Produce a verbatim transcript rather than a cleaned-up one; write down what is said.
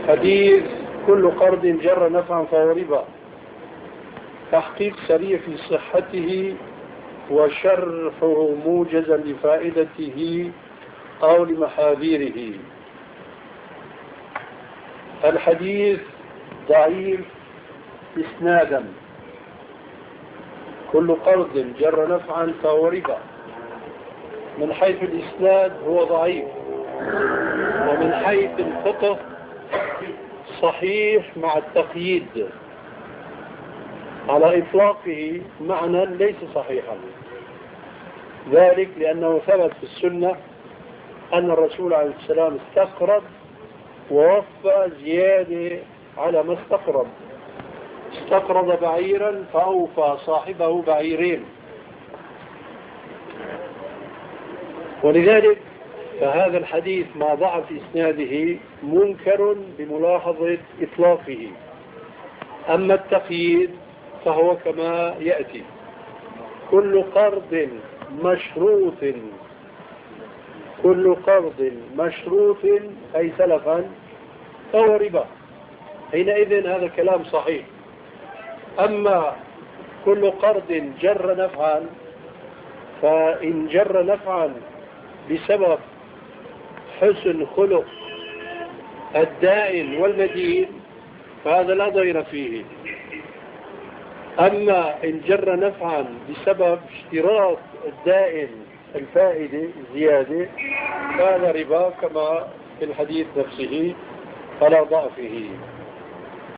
حديث كل قرض جر نفعا فهو ربا، تحقيق سريع في صحته وشرحه موجزا لفائدته أو لمحاذيره. الحديث ضعيف إسنادا، كل قرض جر نفعا فهو ربا، من حيث الإسناد هو ضعيف، ومن حيث الفقه صحيح مع التقييد، على إطلاقه معنى ليس صحيحا، ذلك لأنه ثبت في السنة أن الرسول عليه السلام استقرض ووفى زيادة على ما استقرض، استقرض بعيرا فأوفى صاحبه بعيرين، ولذلك فهذا الحديث مع ضعف إسناده منكر بملاحظة إطلاقه. أما التقييد فهو كما يأتي: كل قرض مشروط، كل قرض مشروط أي سلفا فهو ربا، حينئذ هذا كلام صحيح. أما كل قرض جر نفعا، فإن جر نفعا بسبب حسن خلق الدائن والمدين فهذا لا ضير فيه. أما إن جر نفعا بسبب اشتراط الدائن الفائدة زيادة فهذا ربا كما في الحديث نفسه فلا ضعف فيه.